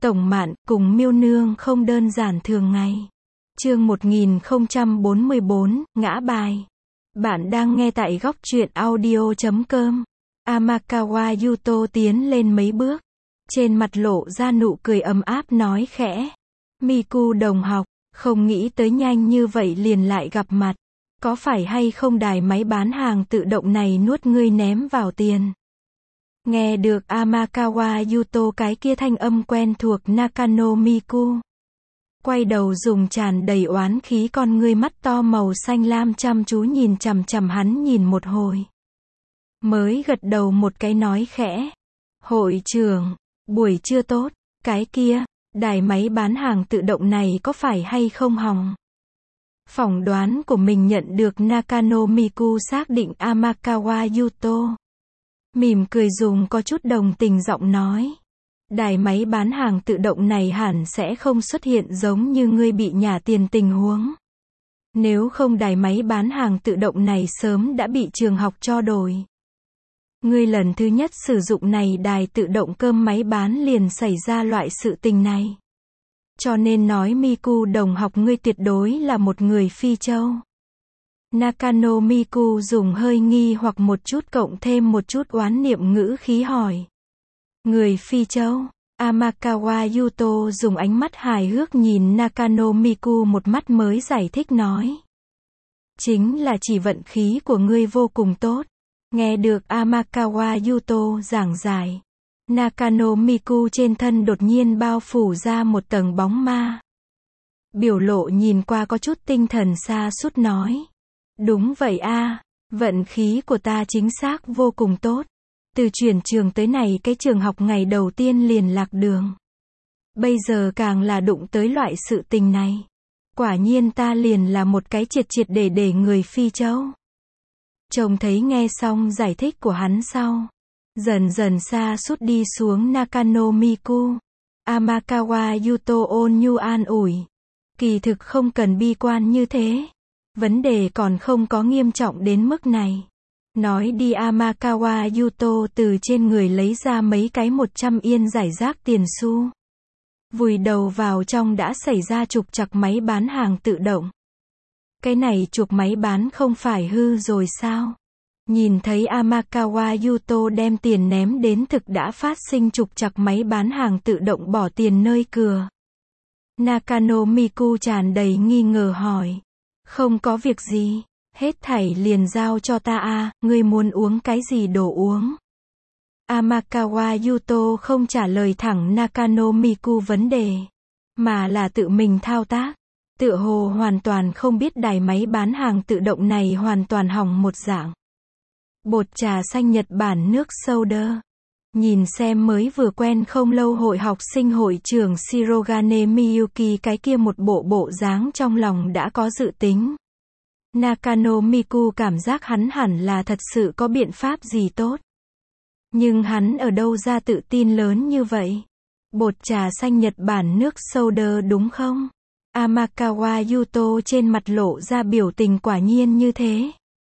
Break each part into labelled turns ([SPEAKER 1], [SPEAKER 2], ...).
[SPEAKER 1] Tổng Mạn cùng Miêu Nương không đơn giản thường ngày. Chương 1044, ngã bài. Bạn đang nghe tại góc truyện audio.com. Amakawa Yuto tiến lên mấy bước. Trên mặt lộ ra nụ cười ấm áp nói khẽ. Miku đồng học, không nghĩ tới nhanh như vậy liền lại gặp mặt. Có phải hay không đài máy bán hàng tự động này nuốt ngươi ném vào tiền? Nghe được Amakawa Yuto cái kia thanh âm quen thuộc Nakano Miku. Quay đầu dùng tràn đầy oán khí con ngươi mắt to màu xanh lam chăm chú nhìn chằm chằm hắn nhìn một hồi. Mới gật đầu một cái nói khẽ. Hội trưởng, buổi trưa tốt, cái kia, đài máy bán hàng tự động này có phải hay không hỏng? Phỏng đoán của mình nhận được Nakano Miku xác định Amakawa Yuto. Mỉm cười dùng có chút đồng tình giọng nói. Đài máy bán hàng tự động này hẳn sẽ không xuất hiện giống như ngươi bị nhả tiền tình huống. Nếu không đài máy bán hàng tự động này sớm đã bị trường học cho đổi. Ngươi lần thứ nhất sử dụng này đài tự động cơm máy bán liền xảy ra loại sự tình này. Cho nên nói Miku đồng học ngươi tuyệt đối là một người phi châu. Nakano Miku dùng hơi nghi hoặc một chút cộng thêm một chút oán niệm ngữ khí hỏi. Người phi châu? Amakawa Yuto dùng ánh mắt hài hước nhìn Nakano Miku một mắt mới giải thích nói. Chính là chỉ vận khí của ngươi vô cùng tốt. Nghe được Amakawa Yuto giảng giải. Nakano Miku trên thân đột nhiên bao phủ ra một tầng bóng ma. Biểu lộ nhìn qua có chút tinh thần sa sút nói. Đúng vậy a, vận khí của ta chính xác vô cùng tốt. Từ chuyển trường tới này cái trường học ngày đầu tiên liền lạc đường. Bây giờ càng là đụng tới loại sự tình này. Quả nhiên ta liền là một cái triệt triệt để người phi châu. Trông thấy nghe xong giải thích của hắn sau. Dần dần xa sút đi xuống Nakano Miku. Amakawa Yuto ôn nhu an ủi. Kỳ thực không cần bi quan như thế. Vấn đề còn không có nghiêm trọng đến mức này. Nói đi Amakawa Yuto từ trên người lấy ra mấy cái 100 yên giải rác tiền xu. Vùi đầu vào trong đã xảy ra trục trặc máy bán hàng tự động. Cái này trục máy bán không phải hư rồi sao? Nhìn thấy Amakawa Yuto đem tiền ném đến thực đã phát sinh trục trặc máy bán hàng tự động bỏ tiền nơi cửa. Nakano Miku tràn đầy nghi ngờ hỏi. Không có việc gì, hết thảy liền giao cho ta a, ngươi muốn uống cái gì đồ uống? Amakawa Yuto không trả lời thẳng Nakano Miku vấn đề, mà là tự mình thao tác. Tựa hồ hoàn toàn không biết đài máy bán hàng tự động này hoàn toàn hỏng một dạng. Bột trà xanh Nhật Bản nước soda. Nhìn xem mới vừa quen không lâu hội học sinh hội trưởng Shirogane Miyuki cái kia một bộ dáng trong lòng đã có dự tính. Nakano Miku cảm giác hắn hẳn là thật sự có biện pháp gì tốt. Nhưng hắn ở đâu ra tự tin lớn như vậy? Bột trà xanh Nhật Bản nước soda đúng không? Amakawa Yuto trên mặt lộ ra biểu tình quả nhiên như thế.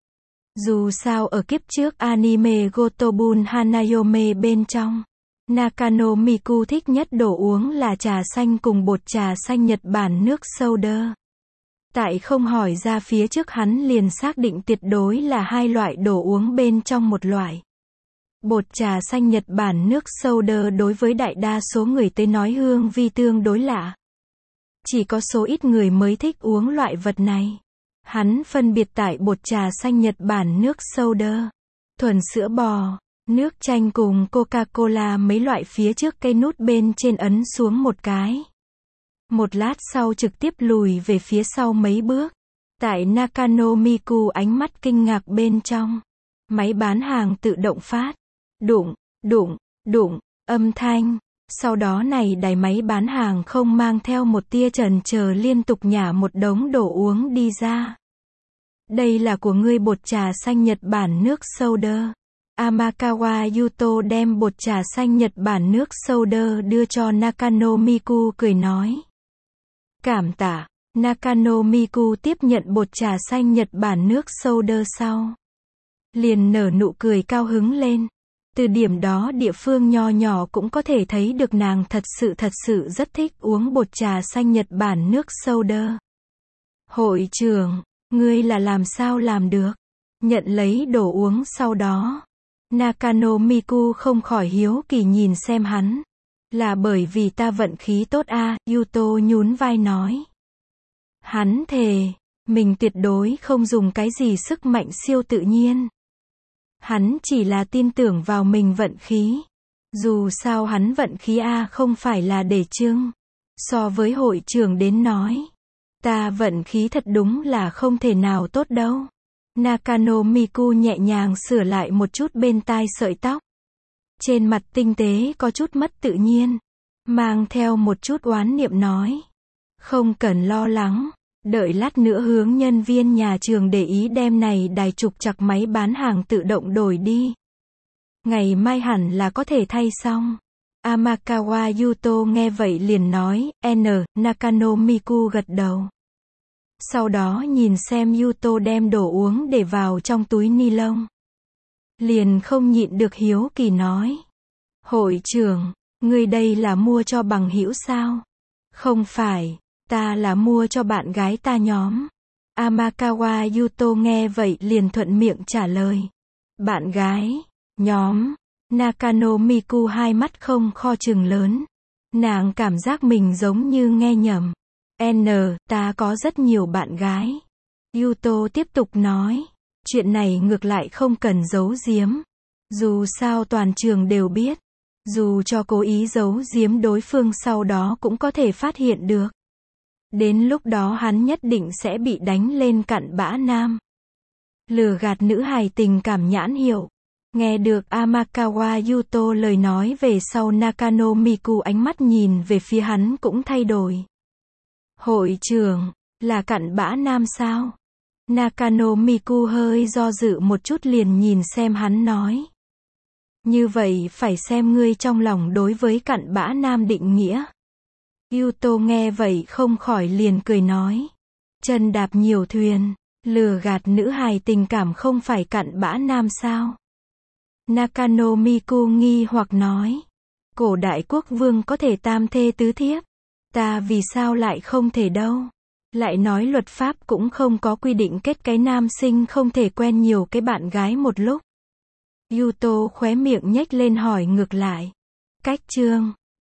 [SPEAKER 1] Dù sao ở kiếp trước anime Gotobun Hanayome bên trong, Nakano Miku thích nhất đồ uống là trà xanh cùng bột trà xanh Nhật Bản nước soda. Tại không hỏi ra phía trước hắn liền xác định tuyệt đối là hai loại đồ uống bên trong một loại. Bột trà xanh Nhật Bản nước soda đối với đại đa số người tới nói hương vi tương đối lạ. Chỉ có số ít người mới thích uống loại vật này. Hắn phân biệt tại bột trà xanh Nhật Bản nước soda, thuần sữa bò, nước chanh cùng Coca-Cola mấy loại phía trước cây nút bên trên ấn xuống một cái. Một lát sau trực tiếp lùi về phía sau mấy bước. Tại Nakano Miku ánh mắt kinh ngạc bên trong. Máy bán hàng tự động phát. Đụng, đụng, đụng, âm thanh. Sau đó này đài máy bán hàng không mang theo một tia chần chờ liên tục nhả một đống đồ uống đi ra. Đây là của ngươi bột trà xanh Nhật Bản nước soda. Amakawa Yuto đem bột trà xanh Nhật Bản nước soda đưa cho Nakano Miku cười nói. Cảm tạ. Nakano Miku tiếp nhận bột trà xanh Nhật Bản nước soda sau. Liền nở nụ cười cao hứng lên. Từ điểm đó địa phương nho nhỏ cũng có thể thấy được nàng thật sự rất thích uống bột trà xanh Nhật Bản nước soda. Hội trưởng, ngươi là làm sao làm được? Nhận lấy đồ uống sau đó. Nakano Miku không khỏi hiếu kỳ nhìn xem hắn. Là bởi vì ta vận khí tốt à, Yuto nhún vai nói. Hắn thề, mình tuyệt đối không dùng cái gì sức mạnh siêu tự nhiên. Hắn chỉ là tin tưởng vào mình vận khí. Dù sao hắn vận khí A không phải là để trưng. So với hội trưởng đến nói. Ta vận khí thật đúng là không thể nào tốt đâu. Nakano Miku nhẹ nhàng sửa lại một chút bên tai sợi tóc. Trên mặt tinh tế có chút mất tự nhiên. Mang theo một chút oán niệm nói. Không cần lo lắng. Đợi lát nữa hướng nhân viên nhà trường để ý đem này đài trục trặc máy bán hàng tự động đổi đi. Ngày mai hẳn là có thể thay xong. Amakawa Yuto nghe vậy liền nói, Nakano Miku gật đầu. Sau đó nhìn xem Yuto đem đồ uống để vào trong túi ni lông. Liền không nhịn được hiếu kỳ nói. Hội trưởng, ngươi đây là mua cho bằng hữu sao? Không phải. Ta là mua cho bạn gái ta nhóm. Amakawa Yuto nghe vậy liền thuận miệng trả lời. Bạn gái, nhóm. Nakano Miku hai mắt không kho trừng lớn. Nàng cảm giác mình giống như nghe nhầm. Ta có rất nhiều bạn gái. Yuto tiếp tục nói. Chuyện này ngược lại không cần giấu giếm. Dù sao toàn trường đều biết. Dù cho cố ý giấu giếm đối phương sau đó cũng có thể phát hiện được. Đến lúc đó hắn nhất định sẽ bị đánh lên cặn bã nam. Lừa gạt nữ hài tình cảm nhãn hiệu. Nghe được Amakawa Yuto lời nói về sau Nakano Miku ánh mắt nhìn về phía hắn cũng thay đổi. Hội trưởng, là cặn bã nam sao? Nakano Miku hơi do dự một chút liền nhìn xem hắn nói. Như vậy phải xem ngươi trong lòng đối với cặn bã nam định nghĩa. Yuto nghe vậy không khỏi liền cười nói. Chân đạp nhiều thuyền, lừa gạt nữ hài tình cảm không phải cặn bã nam sao? Nakano Miku nghi hoặc nói. Cổ đại quốc vương có thể tam thê tứ thiếp. Ta vì sao lại không thể đâu? Lại nói luật pháp cũng không có quy định kết cái nam sinh không thể quen nhiều cái bạn gái một lúc. Yuto khóe miệng nhếch lên hỏi ngược lại. Cách chương